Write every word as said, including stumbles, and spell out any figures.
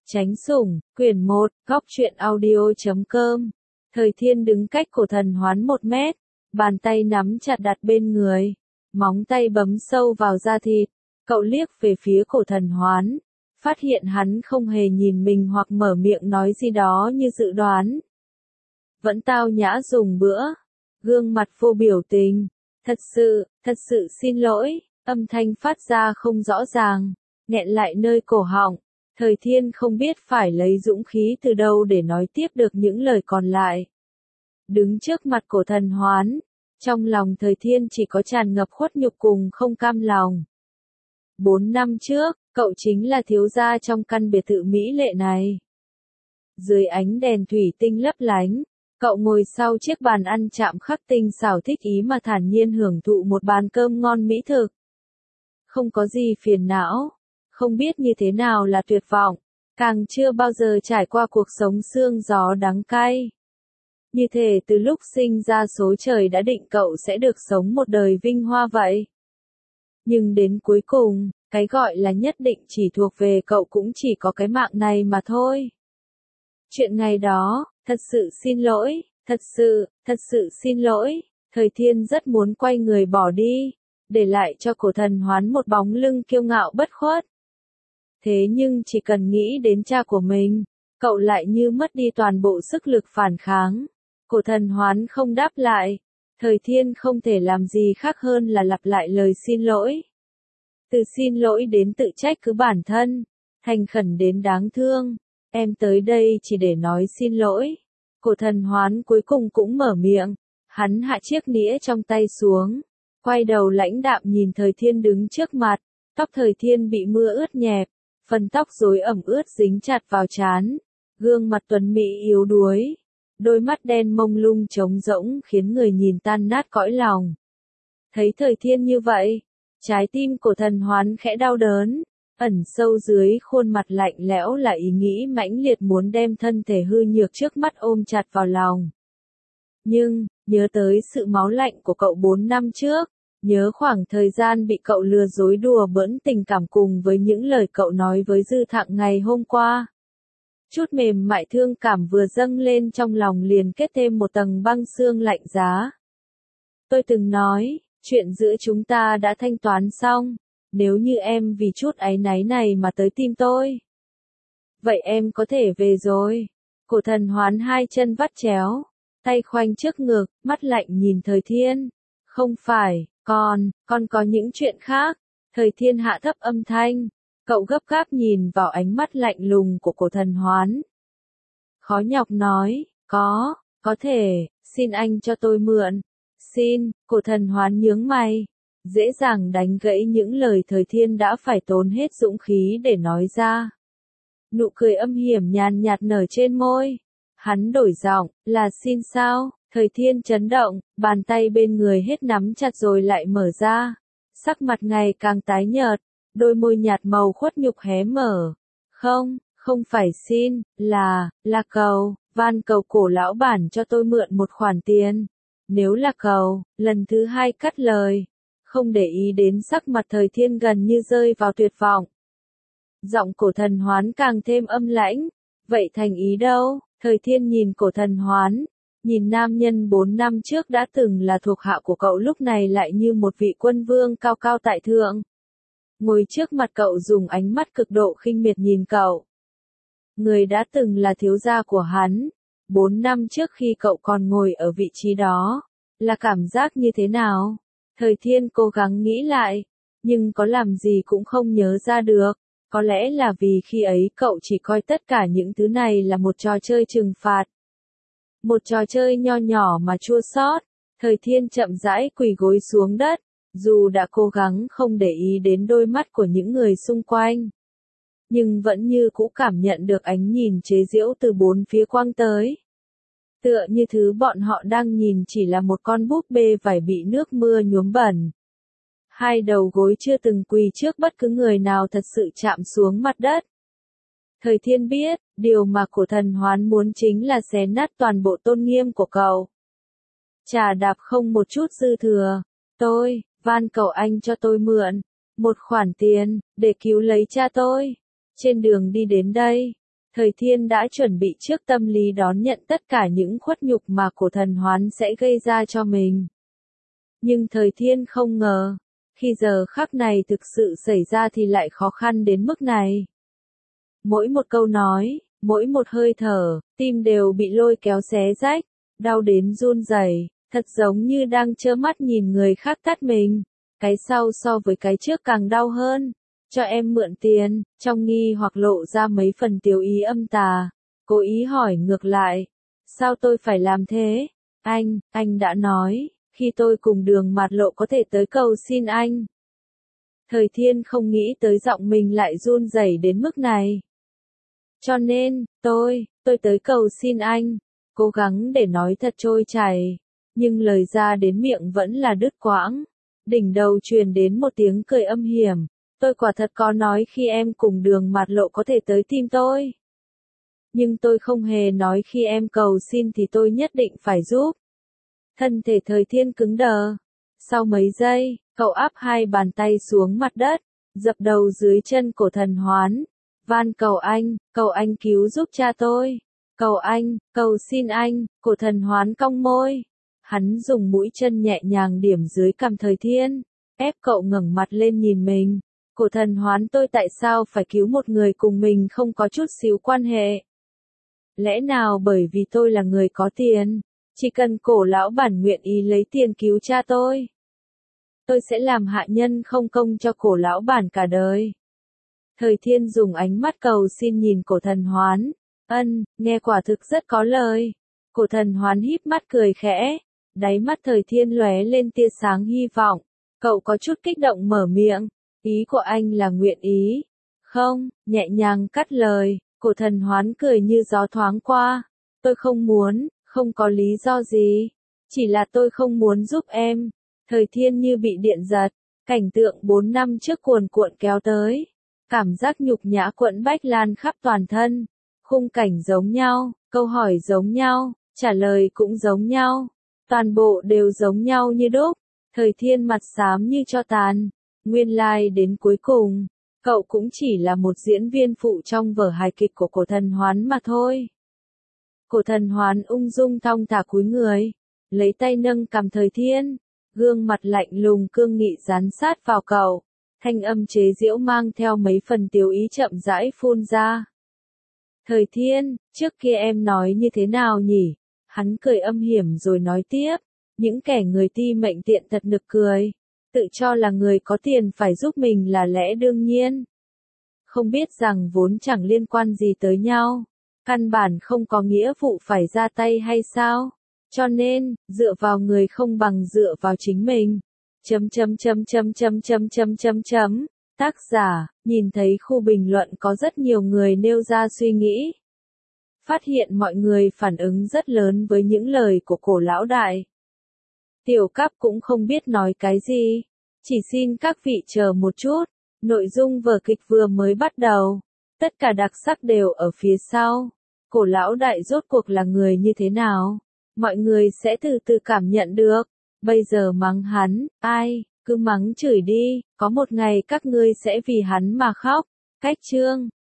Tránh sủng, quyển một, góc truyện audio chấm com. Thời Thiên đứng cách cổ thần hoán một mét, bàn tay nắm chặt đặt bên người, móng tay bấm sâu vào da thịt. Cậu liếc về phía cổ thần hoán, phát hiện hắn không hề nhìn mình hoặc mở miệng nói gì đó như dự đoán. Vẫn tao nhã dùng bữa, gương mặt vô biểu tình. Thật sự, thật sự xin lỗi, âm thanh phát ra không rõ ràng, nghẹn lại nơi cổ họng. Thời Thiên không biết phải lấy dũng khí từ đâu để nói tiếp được những lời còn lại. Đứng trước mặt cổ thần hoán, trong lòng Thời Thiên chỉ có tràn ngập khuất nhục cùng không cam lòng. Bốn năm trước, cậu chính là thiếu gia trong căn biệt thự mỹ lệ này. Dưới ánh đèn thủy tinh lấp lánh, cậu ngồi sau chiếc bàn ăn chạm khắc tinh xảo thích ý mà thản nhiên hưởng thụ một bàn cơm ngon mỹ thực. Không có gì phiền não, không biết như thế nào là tuyệt vọng, càng chưa bao giờ trải qua cuộc sống sương gió đắng cay. Như thể từ lúc sinh ra số trời đã định cậu sẽ được sống một đời vinh hoa vậy. Nhưng đến cuối cùng, cái gọi là nhất định chỉ thuộc về cậu cũng chỉ có cái mạng này mà thôi. Chuyện ngày đó, thật sự xin lỗi, thật sự, thật sự xin lỗi. Thời Thiên rất muốn quay người bỏ đi, để lại cho cổ thần hoán một bóng lưng kiêu ngạo bất khuất. Thế nhưng chỉ cần nghĩ đến cha của mình, cậu lại như mất đi toàn bộ sức lực phản kháng. Cổ thần hoán không đáp lại, Thời Thiên không thể làm gì khác hơn là lặp lại lời xin lỗi. Từ xin lỗi đến tự trách cứ bản thân, thành khẩn đến đáng thương, em tới đây chỉ để nói xin lỗi. Cổ thần hoán cuối cùng cũng mở miệng, hắn hạ chiếc nĩa trong tay xuống, quay đầu lãnh đạm nhìn Thời Thiên đứng trước mặt, tóc Thời Thiên bị mưa ướt nhẹp, phần tóc rối ẩm ướt dính chặt vào trán, gương mặt tuấn mỹ yếu đuối, đôi mắt đen mông lung trống rỗng khiến người nhìn tan nát cõi lòng. Thấy Thời Thiên như vậy, trái tim cổ thần hoán khẽ đau đớn, ẩn sâu dưới khuôn mặt lạnh lẽo là ý nghĩ mãnh liệt muốn đem thân thể hư nhược trước mắt ôm chặt vào lòng. Nhưng, nhớ tới sự máu lạnh của cậu bốn năm trước, nhớ khoảng thời gian bị cậu lừa dối đùa bỡn tình cảm cùng với những lời cậu nói với Dư Thặng ngày hôm qua. Chút mềm mại thương cảm vừa dâng lên trong lòng liền kết thêm một tầng băng xương lạnh giá. Tôi từng nói, chuyện giữa chúng ta đã thanh toán xong, nếu như em vì chút áy náy này mà tới tìm tôi. Vậy em có thể về rồi. Cổ thần hoán hai chân vắt chéo, tay khoanh trước ngực, mắt lạnh nhìn Thời Thiên. Không phải, còn, còn có những chuyện khác. Thời Thiên hạ thấp âm thanh, cậu gấp gáp nhìn vào ánh mắt lạnh lùng của cổ thần hoán. Khó nhọc nói, có, có thể, xin anh cho tôi mượn. Xin, cổ thần hoán nhướng mày, dễ dàng đánh gãy những lời Thời Thiên đã phải tốn hết dũng khí để nói ra. Nụ cười âm hiểm nhàn nhạt nở trên môi. Hắn đổi giọng, là xin sao? Thời Thiên chấn động, bàn tay bên người hết nắm chặt rồi lại mở ra. Sắc mặt ngày càng tái nhợt, đôi môi nhạt màu khuất nhục hé mở. Không, không phải xin, là, là cầu, van cầu cổ lão bản cho tôi mượn một khoản tiền. Nếu là cầu, lần thứ hai cắt lời. Không để ý đến sắc mặt Thời Thiên gần như rơi vào tuyệt vọng. Giọng cổ thần hoán càng thêm âm lãnh. Vậy thành ý đâu? Thời Thiên nhìn cổ thần hoán, nhìn nam nhân bốn năm trước đã từng là thuộc hạ của cậu lúc này lại như một vị quân vương cao cao tại thượng. Ngồi trước mặt cậu dùng ánh mắt cực độ khinh miệt nhìn cậu. Người đã từng là thiếu gia của hắn, bốn năm trước khi cậu còn ngồi ở vị trí đó, là cảm giác như thế nào? Thời Thiên cố gắng nghĩ lại, nhưng có làm gì cũng không nhớ ra được. Có lẽ là vì khi ấy cậu chỉ coi tất cả những thứ này là một trò chơi trừng phạt. Một trò chơi nho nhỏ mà chua xót. Thời Thiên chậm rãi quỳ gối xuống đất, dù đã cố gắng không để ý đến đôi mắt của những người xung quanh. Nhưng vẫn như cũ cảm nhận được ánh nhìn chế giễu từ bốn phía quang tới. Tựa như thứ bọn họ đang nhìn chỉ là một con búp bê vải bị nước mưa nhuốm bẩn. Hai đầu gối chưa từng quỳ trước bất cứ người nào thật sự chạm xuống mặt đất. Thời Thiên biết, điều mà cổ thần hoán muốn chính là xé nát toàn bộ tôn nghiêm của cậu. Chà đạp không một chút dư thừa. Tôi, van cầu anh cho tôi mượn một khoản tiền, để cứu lấy cha tôi. Trên đường đi đến đây, Thời Thiên đã chuẩn bị trước tâm lý đón nhận tất cả những khuất nhục mà cổ thần hoán sẽ gây ra cho mình. Nhưng Thời Thiên không ngờ, khi giờ khắc này thực sự xảy ra thì lại khó khăn đến mức này. Mỗi một câu nói, mỗi một hơi thở, tim đều bị lôi kéo xé rách, đau đến run rẩy, thật giống như đang trơ mắt nhìn người khác tát mình. Cái sau so với cái trước càng đau hơn. Cho em mượn tiền, trong nghi hoặc lộ ra mấy phần tiểu ý âm tà. Cố ý hỏi ngược lại. Sao tôi phải làm thế? Anh, anh đã nói, khi tôi cùng Đường Mạt Lộ có thể tới cầu xin anh. Thời Thiên không nghĩ tới giọng mình lại run rẩy đến mức này. Cho nên, tôi, tôi tới cầu xin anh. Cố gắng để nói thật trôi chảy. Nhưng lời ra đến miệng vẫn là đứt quãng. Đỉnh đầu truyền đến một tiếng cười âm hiểm. Tôi quả thật có nói khi em cùng Đường Mạt Lộ có thể tới tìm tôi. Nhưng tôi không hề nói khi em cầu xin thì tôi nhất định phải giúp. Thân thể Thời Thiên cứng đờ. Sau mấy giây, cậu áp hai bàn tay xuống mặt đất, dập đầu dưới chân cổ thần hoán. Van cầu anh, cầu anh cứu giúp cha tôi. Cầu anh, cầu xin anh, cổ thần hoán cong môi. Hắn dùng mũi chân nhẹ nhàng điểm dưới cằm Thời Thiên, ép cậu ngẩng mặt lên nhìn mình. Cổ thần hoán, tôi tại sao phải cứu một người cùng mình không có chút xíu quan hệ? Lẽ nào bởi vì tôi là người có tiền, chỉ cần cổ lão bản nguyện ý lấy tiền cứu cha tôi, tôi sẽ làm hạ nhân không công cho cổ lão bản cả đời. Thời Thiên dùng ánh mắt cầu xin nhìn cổ thần hoán. Ân, nghe quả thực rất có lời. Cổ thần hoán híp mắt cười khẽ. Đáy mắt Thời Thiên lóe lên tia sáng hy vọng. Cậu có chút kích động mở miệng. Ý của anh là nguyện ý. Không, nhẹ nhàng cắt lời. Cổ thần hoán cười như gió thoáng qua. Tôi không muốn, không có lý do gì. Chỉ là tôi không muốn giúp em. Thời Thiên như bị điện giật. Cảnh tượng bốn năm trước cuồn cuộn kéo tới. Cảm giác nhục nhã quẫn bách lan khắp toàn thân. Khung cảnh giống nhau, câu hỏi giống nhau, trả lời cũng giống nhau. Toàn bộ đều giống nhau như đúc. Thời Thiên mặt xám như tro tàn. Nguyên lai like đến cuối cùng, cậu cũng chỉ là một diễn viên phụ trong vở hài kịch của cổ thần hoán mà thôi. Cổ thần hoán ung dung thong thả cúi người, lấy tay nâng cằm Thời Thiên, gương mặt lạnh lùng cương nghị dán sát vào cậu, thanh âm chế giễu mang theo mấy phần tiếu ý chậm rãi phun ra. Thời Thiên, trước kia em nói như thế nào nhỉ? Hắn cười âm hiểm rồi nói tiếp, những kẻ người ti mệnh tiện thật nực cười, tự cho là người có tiền phải giúp mình là lẽ đương nhiên. Không biết rằng vốn chẳng liên quan gì tới nhau, căn bản không có nghĩa vụ phải ra tay hay sao? Cho nên, dựa vào người không bằng dựa vào chính mình. Chấm chấm chấm chấm chấm chấm chấm chấm chấm. Tác giả, nhìn thấy khu bình luận có rất nhiều người nêu ra suy nghĩ. Phát hiện mọi người phản ứng rất lớn với những lời của cổ lão đại. Tiểu Cáp cũng không biết nói cái gì. Chỉ xin các vị chờ một chút. Nội dung vở kịch vừa mới bắt đầu. Tất cả đặc sắc đều ở phía sau. Cổ lão đại rốt cuộc là người như thế nào? Mọi người sẽ từ từ cảm nhận được. Bây giờ mắng hắn, ai, cứ mắng chửi đi, có một ngày các ngươi sẽ vì hắn mà khóc. Cách chương